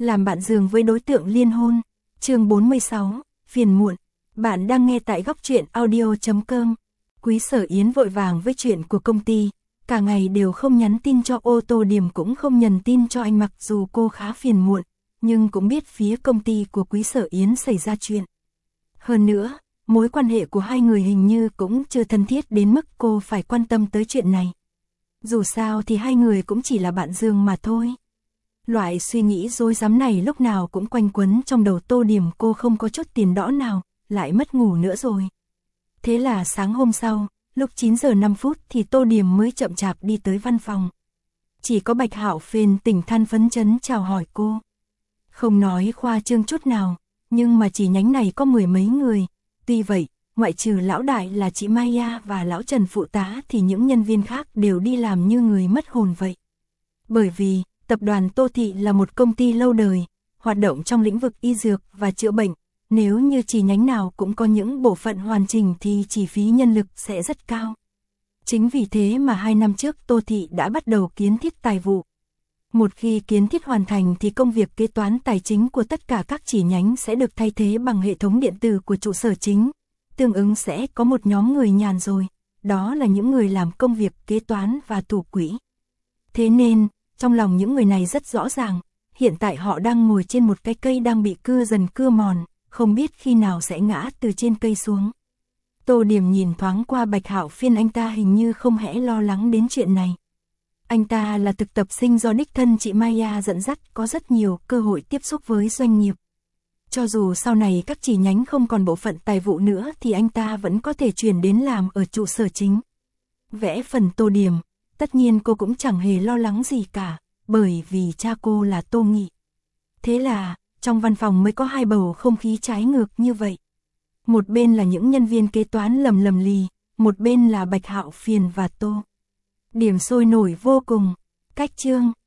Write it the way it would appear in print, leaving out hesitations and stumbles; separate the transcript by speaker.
Speaker 1: Làm bạn giường với đối tượng liên hôn. Chương 46, phiền muộn. Bạn đang nghe tại góc truyện audio.com. Quý Sở Yến vội vàng với chuyện của công ty, cả ngày đều không nhắn tin cho Ô Tô Điểm cũng không nhắn tin cho anh, mặc dù cô khá phiền muộn, nhưng cũng biết phía công ty của Quý Sở Yến xảy ra chuyện. Hơn nữa, mối quan hệ của hai người hình như cũng chưa thân thiết đến mức cô phải quan tâm tới chuyện này. Dù sao thì hai người cũng chỉ là bạn giường mà thôi. Loại suy nghĩ rối rắm này lúc nào cũng quanh quẩn trong đầu Tô Điểm. Cô không có chút tiền đỏ nào, lại mất ngủ nữa rồi. Thế là sáng hôm sau, lúc 9 giờ 5 phút thì Tô Điểm mới chậm chạp đi tới văn phòng. Chỉ có Bạch Hạo Phên tỉnh than phấn chấn chào hỏi cô. Không nói khoa trương chút nào, nhưng mà chỉ nhánh này có mười mấy người. Tuy vậy, ngoại trừ lão đại là chị Maya và lão Trần phụ tá thì những nhân viên khác đều đi làm như người mất hồn vậy. Bởi vì, tập đoàn Tô Thị là một công ty lâu đời, hoạt động trong lĩnh vực y dược và chữa bệnh. Nếu như chỉ nhánh nào cũng có những bộ phận hoàn chỉnh thì chi phí nhân lực sẽ rất cao. Chính vì thế mà 2 năm trước Tô Thị đã bắt đầu kiến thiết tài vụ. Một khi kiến thiết hoàn thành thì công việc kế toán tài chính của tất cả các chi nhánh sẽ được thay thế bằng hệ thống điện tử của trụ sở chính. Tương ứng sẽ có một nhóm người nhàn rồi, đó là những người làm công việc kế toán và thủ quỹ. Thế nên, trong lòng những người này rất rõ ràng, hiện tại họ đang ngồi trên một cái cây đang bị cưa dần cưa mòn, không biết khi nào sẽ ngã từ trên cây xuống. Tô Điểm nhìn thoáng qua Bạch Hạo Phiên, anh ta hình như không hẽ lo lắng đến chuyện này. Anh ta là thực tập sinh do đích thân chị Maya dẫn dắt, có rất nhiều cơ hội tiếp xúc với doanh nghiệp. Cho dù sau này các chi nhánh không còn bộ phận tài vụ nữa thì anh ta vẫn có thể chuyển đến làm ở trụ sở chính. Vẽ phần Tô Điểm, tất nhiên cô cũng chẳng hề lo lắng gì cả, bởi vì cha cô là Tô Nghị. Thế là, trong văn phòng mới có hai bầu không khí trái ngược như vậy. Một bên là những nhân viên kế toán lầm lầm lì, một bên là Bạch Hạo Phiền và Tô Điểm sôi nổi vô cùng. Cách chương